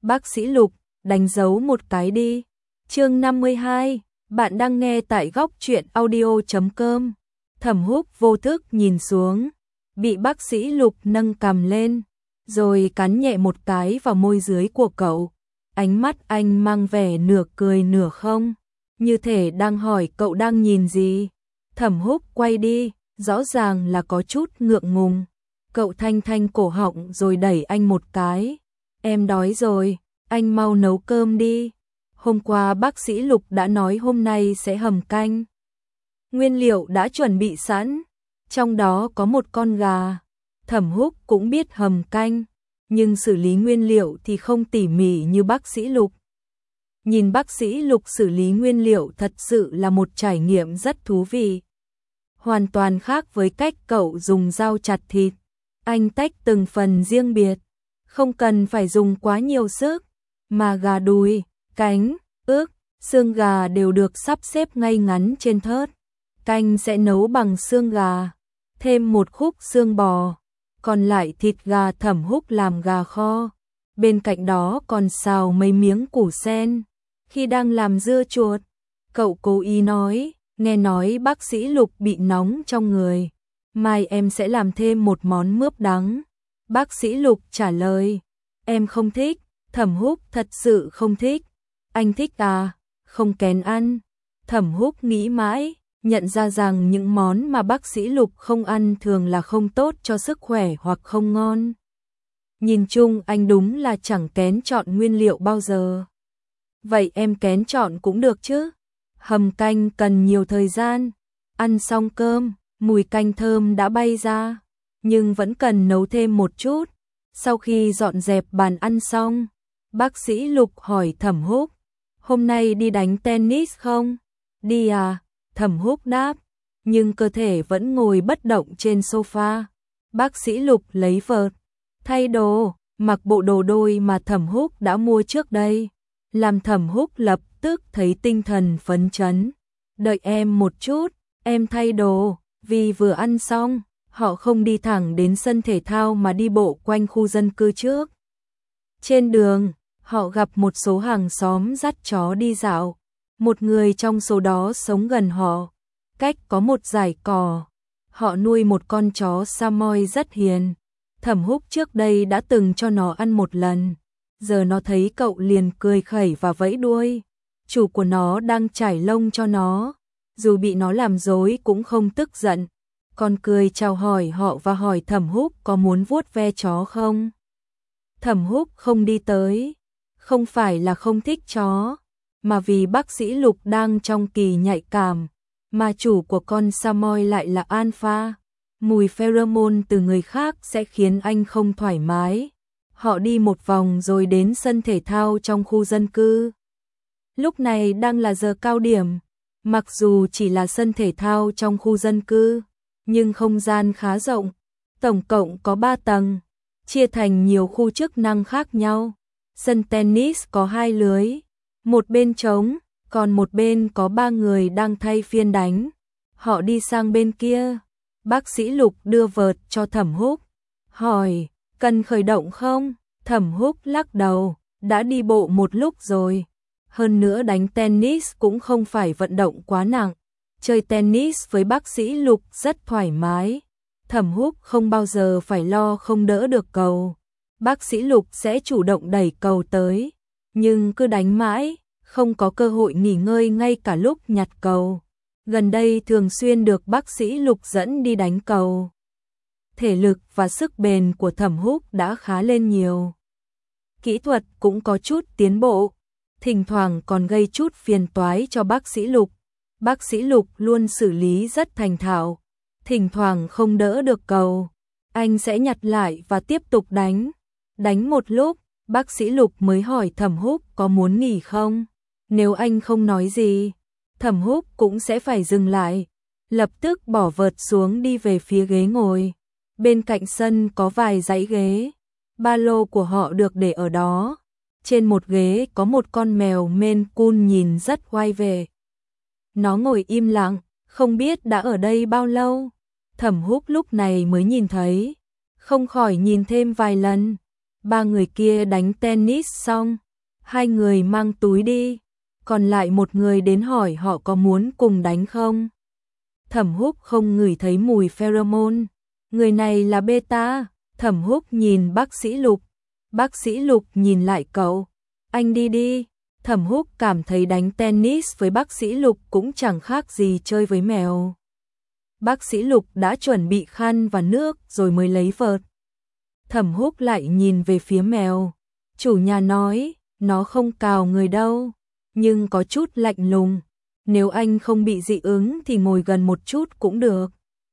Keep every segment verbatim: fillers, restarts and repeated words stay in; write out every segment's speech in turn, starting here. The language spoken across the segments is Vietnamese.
Bác sĩ Lục, đánh dấu một cái đi. Chương năm mươi hai, bạn đang nghe tại góc truyện audio chấm com. Thẩm Húc vô thức nhìn xuống, bị bác sĩ Lục nâng cằm lên, rồi cắn nhẹ một cái vào môi dưới của cậu. Ánh mắt anh mang vẻ nửa cười nửa không, như thể đang hỏi cậu đang nhìn gì. Thẩm Húc quay đi, rõ ràng là có chút ngượng ngùng. Cậu thanh thanh cổ họng rồi đẩy anh một cái. Em đói rồi, anh mau nấu cơm đi. Hôm qua bác sĩ Lục đã nói hôm nay sẽ hầm canh. Nguyên liệu đã chuẩn bị sẵn, trong đó có một con gà. Thẩm Húc cũng biết hầm canh, nhưng xử lý nguyên liệu thì không tỉ mỉ như bác sĩ Lục. Nhìn bác sĩ Lục xử lý nguyên liệu thật sự là một trải nghiệm rất thú vị. Hoàn toàn khác với cách cậu dùng dao chặt thịt. Anh tách từng phần riêng biệt, không cần phải dùng quá nhiều sức, mà gà đùi, cánh, ức, xương gà đều được sắp xếp ngay ngắn trên thớt. Canh sẽ nấu bằng xương gà, thêm một khúc xương bò, còn lại thịt gà Thẩm Húc làm gà kho. Bên cạnh đó còn xào mấy miếng củ sen. Khi đang làm dưa chuột, cậu cố ý nói, nghe nói bác sĩ Lục bị nóng trong người, mai em sẽ làm thêm một món mướp đắng. Bác sĩ Lục trả lời, em không thích. Thẩm Húc thật sự không thích. Anh thích à? Không kén ăn. Thẩm Húc nghĩ mãi, nhận ra rằng những món mà bác sĩ Lục không ăn thường là không tốt cho sức khỏe hoặc không ngon. Nhìn chung anh đúng là chẳng kén chọn nguyên liệu bao giờ. Vậy em kén chọn cũng được chứ. Hầm canh cần nhiều thời gian. Ăn xong cơm, mùi canh thơm đã bay ra, nhưng vẫn cần nấu thêm một chút. Sau khi dọn dẹp bàn ăn xong, bác sĩ Lục hỏi Thẩm Húc, hôm nay đi đánh tennis không? Đi à? Thẩm Húc đáp, nhưng cơ thể vẫn ngồi bất động trên sofa. Bác sĩ Lục lấy vợt, thay đồ, mặc bộ đồ đôi mà Thẩm Húc đã mua trước đây, làm Thẩm Húc lập tức thấy tinh thần phấn chấn. Đợi em một chút, em thay đồ. Vì vừa ăn xong, họ không đi thẳng đến sân thể thao mà đi bộ quanh khu dân cư trước. Trên đường, họ gặp một số hàng xóm dắt chó đi dạo. Một người trong số đó sống gần họ, cách có một dải cỏ. Họ nuôi một con chó Samoy rất hiền. Thẩm Húc trước đây đã từng cho nó ăn một lần. Giờ nó thấy cậu liền cười khẩy và vẫy đuôi. Chủ của nó đang chải lông cho nó. Dù bị nó làm dối cũng không tức giận, còn cười chào hỏi họ và hỏi Thẩm Húc có muốn vuốt ve chó không. Thẩm Húc không đi tới, không phải là không thích chó, mà vì bác sĩ Lục đang trong kỳ nhạy cảm, mà chủ của con Samoy lại là alpha. Mùi pheromone từ người khác sẽ khiến anh không thoải mái. Họ đi một vòng rồi đến sân thể thao trong khu dân cư. Lúc này đang là giờ cao điểm. Mặc dù chỉ là sân thể thao trong khu dân cư, nhưng không gian khá rộng, tổng cộng có ba tầng, chia thành nhiều khu chức năng khác nhau. Sân tennis có hai lưới, một bên trống, còn một bên có ba người đang thay phiên đánh. Họ đi sang bên kia, bác sĩ Lục đưa vợt cho Thẩm Húc, hỏi, cần khởi động không? Thẩm Húc lắc đầu, đã đi bộ một lúc rồi. Hơn nữa đánh tennis cũng không phải vận động quá nặng. Chơi tennis với bác sĩ Lục rất thoải mái. Thẩm Húc không bao giờ phải lo không đỡ được cầu. Bác sĩ Lục sẽ chủ động đẩy cầu tới. Nhưng cứ đánh mãi, không có cơ hội nghỉ ngơi ngay cả lúc nhặt cầu. Gần đây thường xuyên được bác sĩ Lục dẫn đi đánh cầu. Thể lực và sức bền của Thẩm Húc đã khá lên nhiều. Kỹ thuật cũng có chút tiến bộ. Thỉnh thoảng còn gây chút phiền toái cho bác sĩ Lục. Bác sĩ Lục luôn xử lý rất thành thạo. Thỉnh thoảng không đỡ được cầu, anh sẽ nhặt lại và tiếp tục đánh. Đánh một lúc, bác sĩ Lục mới hỏi Thẩm Húc có muốn nghỉ không. Nếu anh không nói gì, Thẩm Húc cũng sẽ phải dừng lại. Lập tức bỏ vợt xuống đi về phía ghế ngồi. Bên cạnh sân có vài dãy ghế. Ba lô của họ được để ở đó. Trên một ghế có một con mèo Maine Coon nhìn rất oai vệ. Nó ngồi im lặng, không biết đã ở đây bao lâu. Thẩm Húc lúc này mới nhìn thấy, không khỏi nhìn thêm vài lần. Ba người kia đánh tennis xong, hai người mang túi đi, còn lại một người đến hỏi họ có muốn cùng đánh không. Thẩm Húc không ngửi thấy mùi pheromone, người này là beta. Thẩm Húc nhìn bác sĩ Lục, bác sĩ Lục nhìn lại cậu, anh đi đi. Thẩm Húc cảm thấy đánh tennis với bác sĩ Lục cũng chẳng khác gì chơi với mèo. Bác sĩ Lục đã chuẩn bị khăn và nước rồi mới lấy vợt. Thẩm Húc lại nhìn về phía mèo, chủ nhà nói, nó không cào người đâu, nhưng có chút lạnh lùng. Nếu anh không bị dị ứng thì ngồi gần một chút cũng được.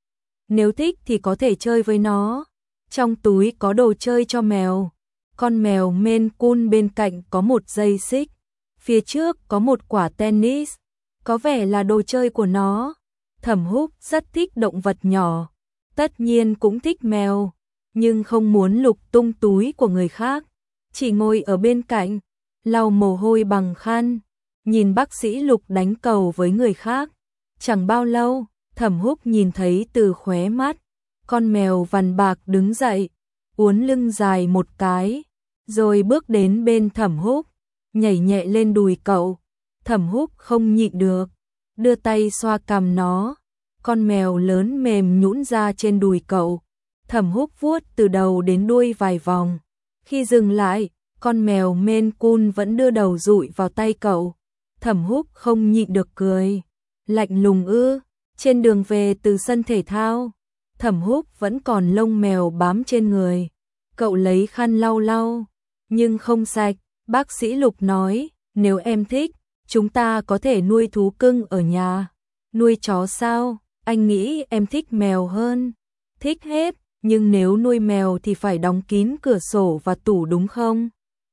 Nếu thích thì có thể chơi với nó. Trong túi có đồ chơi cho mèo. Con mèo Maine Coon bên cạnh có một dây xích. Phía trước có một quả tennis. Có vẻ là đồ chơi của nó. Thẩm Húc rất thích động vật nhỏ. Tất nhiên cũng thích mèo. Nhưng không muốn lục tung túi của người khác. Chỉ ngồi ở bên cạnh, lau mồ hôi bằng khăn. Nhìn bác sĩ Lục đánh cầu với người khác. Chẳng bao lâu, Thẩm Húc nhìn thấy từ khóe mắt, con mèo vằn bạc đứng dậy, uốn lưng dài một cái, rồi bước đến bên Thẩm Húc, nhảy nhẹ lên đùi cậu. Thẩm Húc không nhịn được, đưa tay xoa cằm nó. Con mèo lớn mềm nhũn ra trên đùi cậu. Thẩm Húc vuốt từ đầu đến đuôi vài vòng. Khi dừng lại, con mèo Maine Coon vẫn đưa đầu dụi vào tay cậu. Thẩm Húc không nhịn được cười. Lạnh lùng ư? Trên đường về từ sân thể thao, Thẩm Húc vẫn còn lông mèo bám trên người. Cậu lấy khăn lau lau, nhưng không sạch. Bác sĩ Lục nói, nếu em thích, chúng ta có thể nuôi thú cưng ở nhà. Nuôi chó sao? Anh nghĩ em thích mèo hơn. Thích hết, nhưng nếu nuôi mèo thì phải đóng kín cửa sổ và tủ đúng không?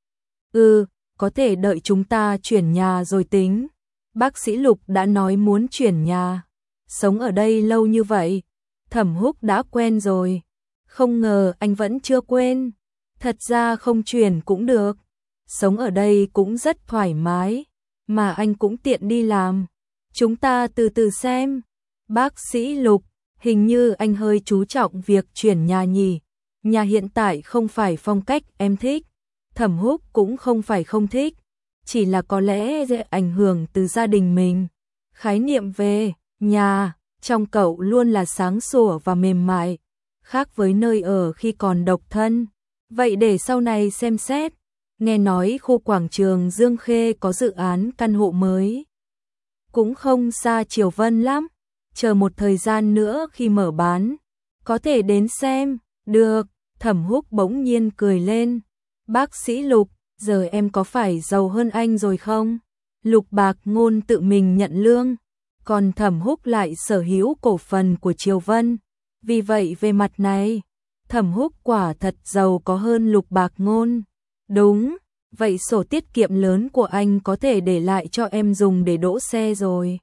Ừ, có thể đợi chúng ta chuyển nhà rồi tính. Bác sĩ Lục đã nói muốn chuyển nhà. Sống ở đây lâu như vậy, Thẩm Húc đã quen rồi. Không ngờ anh vẫn chưa quên. Thật ra không chuyển cũng được. Sống ở đây cũng rất thoải mái, mà anh cũng tiện đi làm. Chúng ta từ từ xem. Bác sĩ Lục, hình như anh hơi chú trọng việc chuyển nhà nhỉ. Nhà hiện tại không phải phong cách em thích. Thẩm Húc cũng không phải không thích, chỉ là có lẽ sẽ ảnh hưởng từ gia đình mình. Khái niệm về nhà trong cậu luôn là sáng sủa và mềm mại, khác với nơi ở khi còn độc thân. Vậy để sau này xem xét. Nghe nói khu quảng trường Dương Khê có dự án căn hộ mới. Cũng không xa Triều Vân lắm. Chờ một thời gian nữa khi mở bán, có thể đến xem. Được, Thẩm Húc bỗng nhiên cười lên. Bác sĩ Lục, giờ em có phải giàu hơn anh rồi không? Lục Bạc Ngôn tự mình nhận lương, còn Thẩm Húc lại sở hữu cổ phần của Triều Vân. Vì vậy về mặt này, Thẩm Húc quả thật giàu có hơn Lục Bạc Ngôn. Đúng, vậy sổ tiết kiệm lớn của anh có thể để lại cho em dùng để đỗ xe rồi.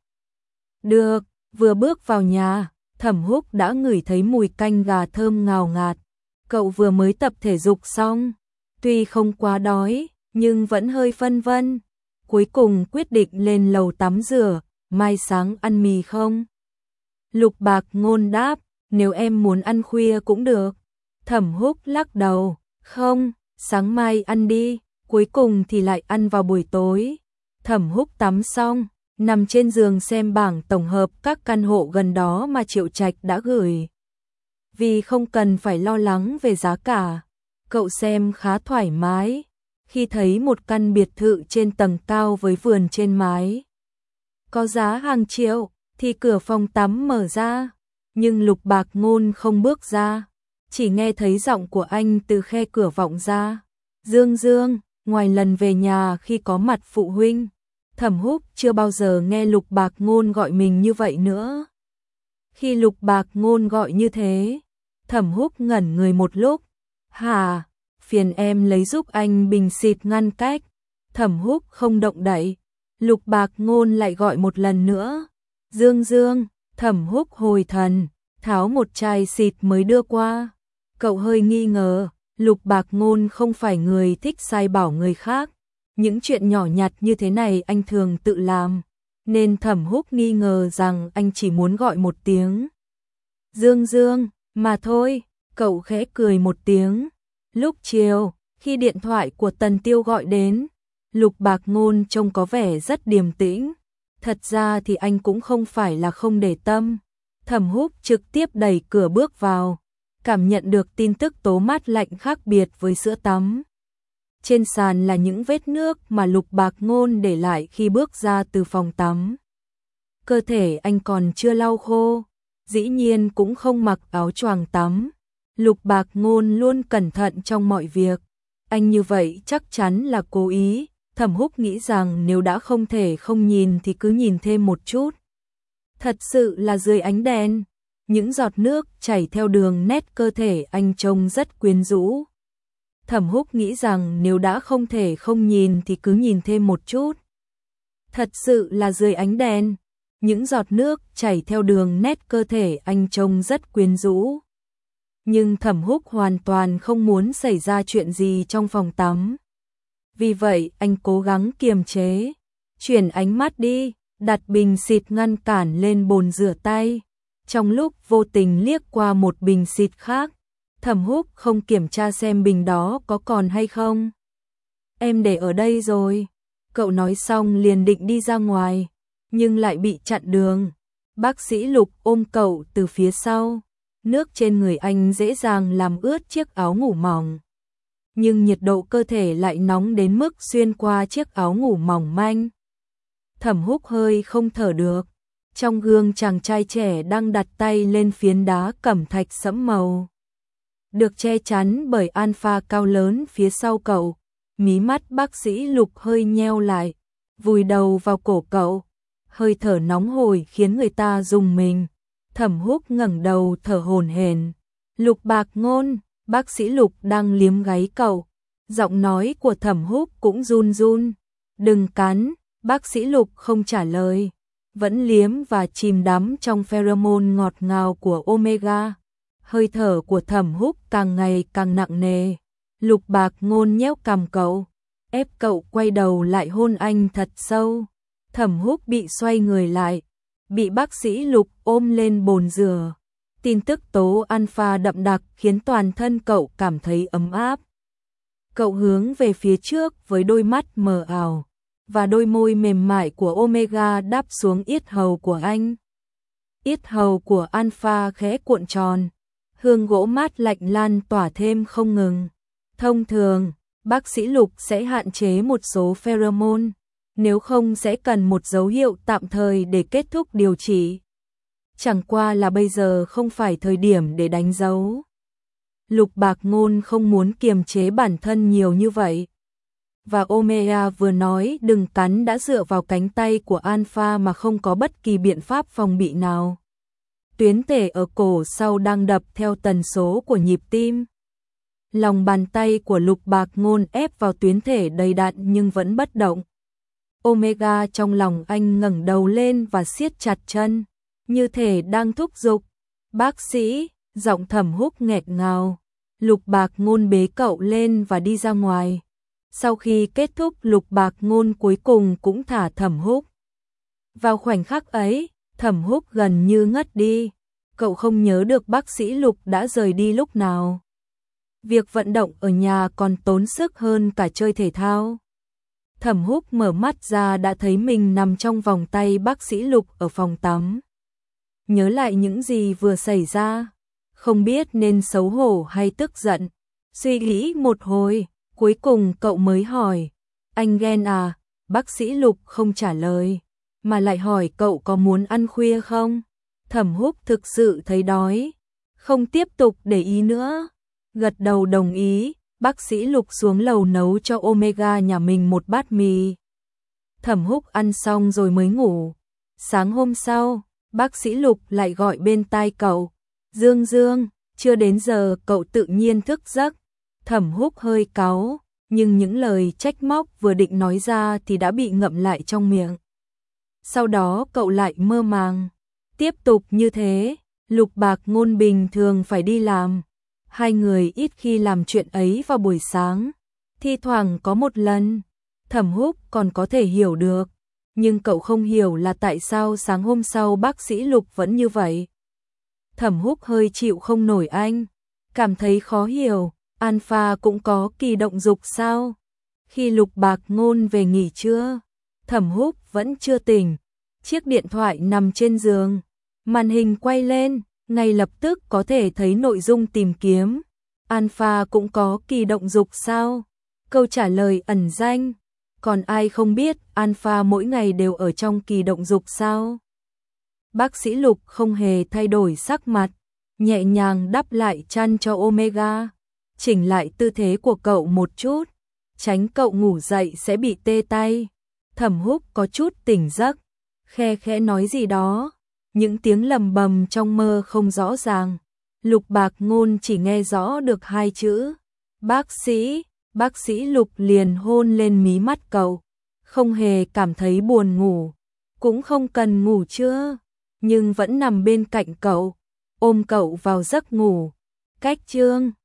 Được, vừa bước vào nhà, Thẩm Húc đã ngửi thấy mùi canh gà thơm ngào ngạt. Cậu vừa mới tập thể dục xong, tuy không quá đói, nhưng vẫn hơi phân vân. Cuối cùng quyết định lên lầu tắm rửa, mai sáng ăn mì không? Lục Bạc Ngôn đáp, nếu em muốn ăn khuya cũng được. Thẩm Húc lắc đầu, không, sáng mai ăn đi, cuối cùng thì lại ăn vào buổi tối. Thẩm Húc tắm xong, nằm trên giường xem bảng tổng hợp các căn hộ gần đó mà Triệu Trạch đã gửi. Vì không cần phải lo lắng về giá cả, cậu xem khá thoải mái khi thấy một căn biệt thự trên tầng cao với vườn trên mái. Có giá hàng triệu, thì cửa phòng tắm mở ra, nhưng Lục Bạc Ngôn không bước ra, chỉ nghe thấy giọng của anh từ khe cửa vọng ra. Dương Dương, ngoài lần về nhà khi có mặt phụ huynh, Thẩm Húc chưa bao giờ nghe Lục Bạc Ngôn gọi mình như vậy nữa. Khi Lục Bạc Ngôn gọi như thế, Thẩm Húc ngẩn người một lúc. Hả, phiền em lấy giúp anh bình xịt ngăn cách. Thẩm Húc không động đậy. Lục Bạc Ngôn lại gọi một lần nữa. Dương Dương, Thẩm Húc hồi thần, tháo một chai xịt mới đưa qua. Cậu hơi nghi ngờ, Lục Bạc Ngôn không phải người thích sai bảo người khác. Những chuyện nhỏ nhặt như thế này anh thường tự làm, nên Thẩm Húc nghi ngờ rằng anh chỉ muốn gọi một tiếng Dương Dương mà thôi. Cậu khẽ cười một tiếng. Lúc chiều, Khi điện thoại của Tần Tiêu gọi đến, Lục Bạc Ngôn trông có vẻ rất điềm tĩnh. Thật ra thì anh cũng không phải là không để tâm. Thẩm Húc trực tiếp đẩy cửa bước vào, cảm nhận được tin tức tố mát lạnh khác biệt với sữa tắm. Trên sàn là những vết nước mà Lục Bạc Ngôn để lại khi bước ra từ phòng tắm. Cơ thể anh còn chưa lau khô, dĩ nhiên cũng không mặc áo choàng tắm. Lục Bạc Ngôn luôn cẩn thận trong mọi việc. Anh như vậy chắc chắn là cố ý. Thẩm Húc nghĩ rằng nếu đã không thể không nhìn thì cứ nhìn thêm một chút. Thật sự là dưới ánh đèn, những giọt nước chảy theo đường nét cơ thể anh trông rất quyến rũ. Thẩm Húc nghĩ rằng nếu đã không thể không nhìn thì cứ nhìn thêm một chút. Thật sự là dưới ánh đèn, những giọt nước chảy theo đường nét cơ thể anh trông rất quyến rũ. Nhưng Thẩm Húc hoàn toàn không muốn xảy ra chuyện gì trong phòng tắm. Vì vậy anh cố gắng kiềm chế, chuyển ánh mắt đi, đặt bình xịt ngăn cản lên bồn rửa tay. Trong lúc vô tình liếc qua một bình xịt khác, Thẩm Húc không kiểm tra xem bình đó có còn hay không. Em để ở đây rồi. Cậu nói xong liền định đi ra ngoài, nhưng lại bị chặn đường. Bác sĩ Lục ôm cậu từ phía sau. Nước trên người anh dễ dàng làm ướt chiếc áo ngủ mỏng. Nhưng nhiệt độ cơ thể lại nóng đến mức xuyên qua chiếc áo ngủ mỏng manh. Thẩm Húc hơi không thở được. Trong gương chàng trai trẻ đang đặt tay lên phiến đá cẩm thạch sẫm màu, được che chắn bởi alpha cao lớn phía sau cậu. Mí mắt bác sĩ Lục hơi nheo lại, vùi đầu vào cổ cậu. Hơi thở nóng hổi khiến người ta rùng mình. Thẩm Húc ngẩng đầu thở hổn hển. Lục Bạc Ngôn, bác sĩ Lục đang liếm gáy cậu. Giọng nói của Thẩm Húc cũng run run. Đừng cắn, bác sĩ Lục không trả lời. Vẫn liếm và chìm đắm trong pheromone ngọt ngào của Omega. Hơi thở của Thẩm Húc càng ngày càng nặng nề. Lục Bạc Ngôn nhéo cằm cậu, ép cậu quay đầu lại hôn anh thật sâu. Thẩm Húc bị xoay người lại, bị bác sĩ Lục ôm lên bồn rửa. Tin tức tố alpha đậm đặc khiến toàn thân cậu cảm thấy ấm áp. Cậu hướng về phía trước với đôi mắt mờ ảo, và đôi môi mềm mại của Omega đáp xuống yết hầu của anh. Yết hầu của alpha khẽ cuộn tròn, hương gỗ mát lạnh lan tỏa thêm không ngừng. Thông thường, bác sĩ Lục sẽ hạn chế một số pheromone, nếu không sẽ cần một dấu hiệu tạm thời để kết thúc điều trị. Chẳng qua là bây giờ không phải thời điểm để đánh dấu. Lục Bạc Ngôn không muốn kiềm chế bản thân nhiều như vậy. Và Omega vừa nói đừng cắn đã dựa vào cánh tay của alpha mà không có bất kỳ biện pháp phòng bị nào. Tuyến tể ở cổ sau đang đập theo tần số của nhịp tim. Lòng bàn tay của Lục Bạc Ngôn ép vào tuyến thể đầy đặn nhưng vẫn bất động. Omega trong lòng anh ngẩng đầu lên và siết chặt chân, như thể đang thúc giục. Bác sĩ, giọng Thẩm Húc nghẹt ngào. Lục Bạc Ngôn bế cậu lên và đi ra ngoài. Sau khi kết thúc, Lục Bạc Ngôn cuối cùng cũng thả Thẩm Húc. Vào khoảnh khắc ấy, Thẩm Húc gần như ngất đi. Cậu không nhớ được bác sĩ Lục đã rời đi lúc nào. Việc vận động ở nhà còn tốn sức hơn cả chơi thể thao. Thẩm Húc mở mắt ra đã thấy mình nằm trong vòng tay bác sĩ Lục ở phòng tắm. Nhớ lại những gì vừa xảy ra, không biết nên xấu hổ hay tức giận. Suy nghĩ một hồi, cuối cùng cậu mới hỏi, anh ghen à? Bác sĩ Lục không trả lời, mà lại hỏi cậu có muốn ăn khuya không? Thẩm Húc thực sự thấy đói, không tiếp tục để ý nữa. Gật đầu đồng ý, bác sĩ Lục xuống lầu nấu cho Omega nhà mình một bát mì. Thẩm Húc ăn xong rồi mới ngủ. Sáng hôm sau, bác sĩ Lục lại gọi bên tai cậu. Dương Dương, chưa đến giờ cậu tự nhiên thức giấc. Thẩm Húc hơi cáu, nhưng những lời trách móc vừa định nói ra thì đã bị ngậm lại trong miệng. Sau đó cậu lại mơ màng. Tiếp tục như thế, Lục Bạc Ngôn bình thường phải đi làm. Hai người ít khi làm chuyện ấy vào buổi sáng. Thi thoảng có một lần, Thẩm Húc còn có thể hiểu được. Nhưng cậu không hiểu là tại sao sáng hôm sau bác sĩ Lục vẫn như vậy. Thẩm Húc hơi chịu không nổi anh, cảm thấy khó hiểu. Alpha cũng có kỳ động dục sao? Khi Lục Bạc Ngôn về nghỉ trưa, Thẩm Húc vẫn chưa tỉnh. Chiếc điện thoại nằm trên giường, màn hình quay lên, ngay lập tức có thể thấy nội dung tìm kiếm. Alpha cũng có kỳ động dục sao? Câu trả lời ẩn danh. Còn ai không biết Alpha mỗi ngày đều ở trong kỳ động dục sao? Bác sĩ Lục không hề thay đổi sắc mặt, nhẹ nhàng đắp lại chăn cho Omega, chỉnh lại tư thế của cậu một chút, tránh cậu ngủ dậy sẽ bị tê tay. Thẩm Húc có chút tỉnh giấc, khe khẽ nói gì đó, những tiếng lầm bầm trong mơ không rõ ràng. Lục Bạc Ngôn chỉ nghe rõ được hai chữ, bác sĩ. Bác sĩ Lục liền hôn lên mí mắt cậu, không hề cảm thấy buồn ngủ, cũng không cần ngủ trưa, nhưng vẫn nằm bên cạnh cậu, ôm cậu vào giấc ngủ. Cách chương